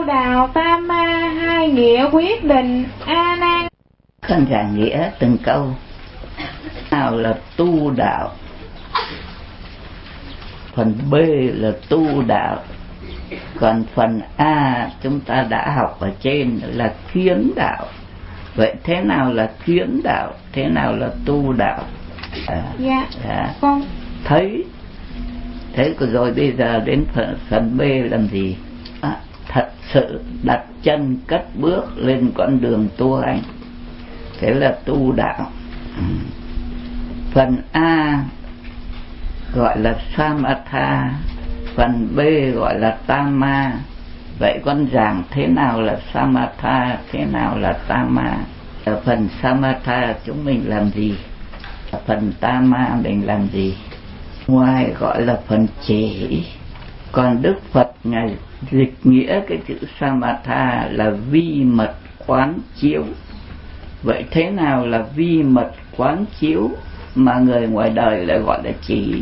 đạo tam ma, hai nghĩa quyết định. A Nan. Con giải nghĩa từng câu. Nào là tu đạo, phần B là tu đạo, còn phần A chúng ta đã học ở trên là kiến đạo. Vậy thế nào là kiến đạo, thế nào là tu đạo? Con thấy. Thế rồi bây giờ đến phần B làm gì? Thật sự đặt chân cất bước lên con đường tu hành, thế là tu đạo. Phần A gọi là Samatha, phần B gọi là Tama. Vậy con giảng thế nào là Samatha, thế nào là Tama? Ở phần Samatha chúng mình làm gì? Ở phần Tama mình làm gì? Ngoài gọi là phần chỉ, còn Đức Phật Ngài dịch nghĩa cái chữ Samatha là vi mật quán chiếu. Vậy thế nào là vi mật quán chiếu mà người ngoài đời lại gọi là chỉ?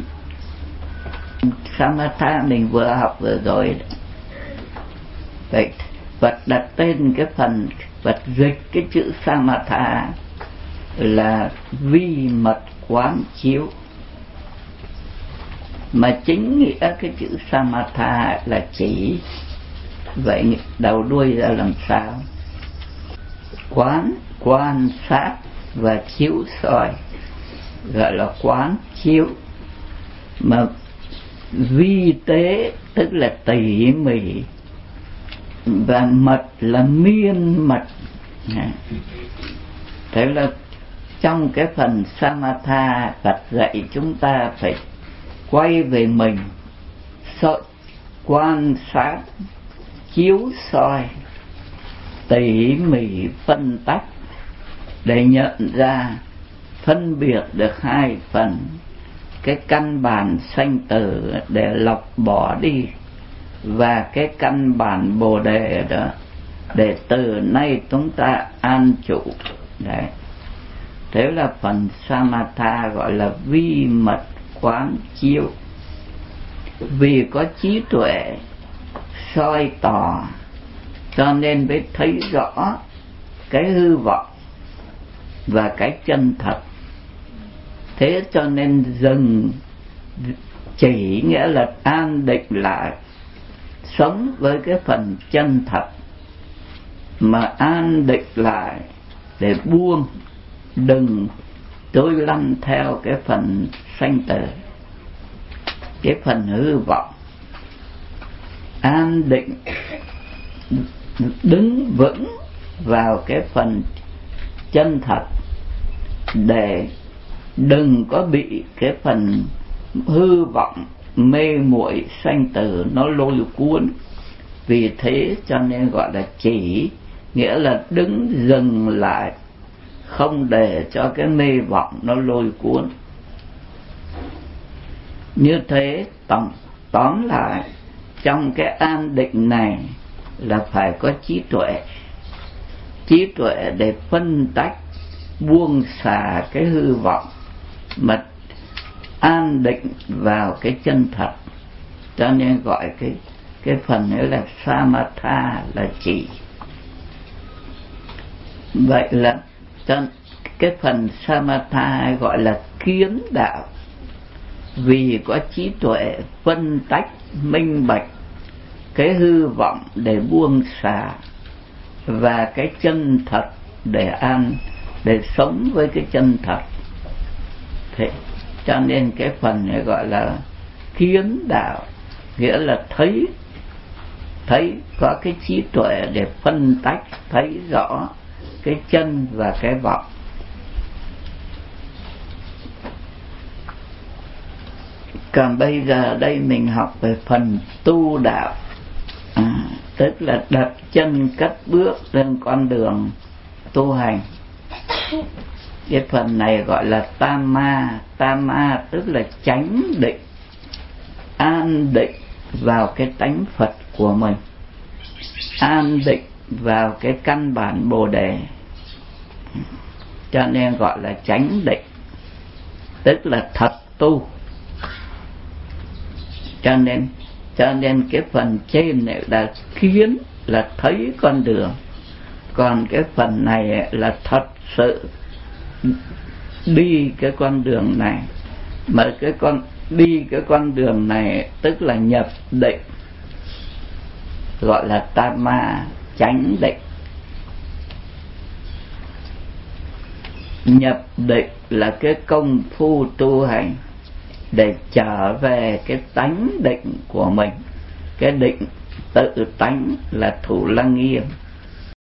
Samatha mình vừa học vừa rồi. Vậy Phật đặt tên cái phần, Phật dịch cái chữ Samatha là vi mật quán chiếu. Mà chính nghĩa cái chữ Samatha là chỉ. Vậy đầu đuôi ra làm sao? Quan sát và chiếu soi gọi là quán chiếu. Mà vi tế tức là tỉ mỉ, và mật là miên mật. Thế là trong cái phần Samatha, Phật dạy chúng ta phải quay về mình, quan sát, chiếu soi, tỉ mỉ phân tách để nhận ra, phân biệt được hai phần. Cái căn bản sanh tử để lọc bỏ đi, và cái căn bản bồ đề đó để từ nay chúng ta an trụ. Đấy. Thế là phần Samatha gọi là vi mật quán chiếu. Vì có trí tuệ soi tỏ cho nên mới thấy rõ cái hư vọng và cái chân thật. Thế cho nên dừng chỉ nghĩa là an định lại, sống với cái phần chân thật, mà an định lại để buông, đừng trôi lăn theo cái phần sanh tử, cái phần hư vọng. An định đứng vững vào cái phần chân thật để đừng có bị cái phần hư vọng mê muội sanh tử nó lôi cuốn. Vì thế cho nên gọi là chỉ, nghĩa là đứng dừng lại, không để cho cái mê vọng nó lôi cuốn. Như thế tóm lại, trong cái an định này là phải có trí tuệ. Trí tuệ để phân tách, buông xả cái hư vọng, mà an định vào cái chân thật. Cho nên gọi cái phần ấy là Samatha, là chỉ. Vậy là cho cái phần Samatha gọi là kiến đạo, vì có trí tuệ phân tách minh bạch cái hư vọng để buông xả, và cái chân thật để sống với cái chân thật. Thế cho nên cái phần này gọi là kiến đạo, nghĩa là thấy có cái trí tuệ để phân tách, thấy rõ cái chân và cái vọng. Còn bây giờ đây mình học về phần tu đạo, tức là đặt chân cất bước lên con đường tu hành. Cái phần này gọi là Tama. Tama tức là chánh định, an định vào cái tánh Phật của mình, an định vào cái căn bản Bồ Đề, cho nên gọi là chánh định, tức là thật tu. Cho nên cái phần trên này là kiến, là thấy con đường, còn cái phần này là thật sự đi cái con đường này. Mà đi cái con đường này tức là nhập định, gọi là tama chánh định. Nhập định là cái công phu tu hành để trở về cái tánh định của mình. Cái định tự tánh là Thủ Lăng Nghiêm.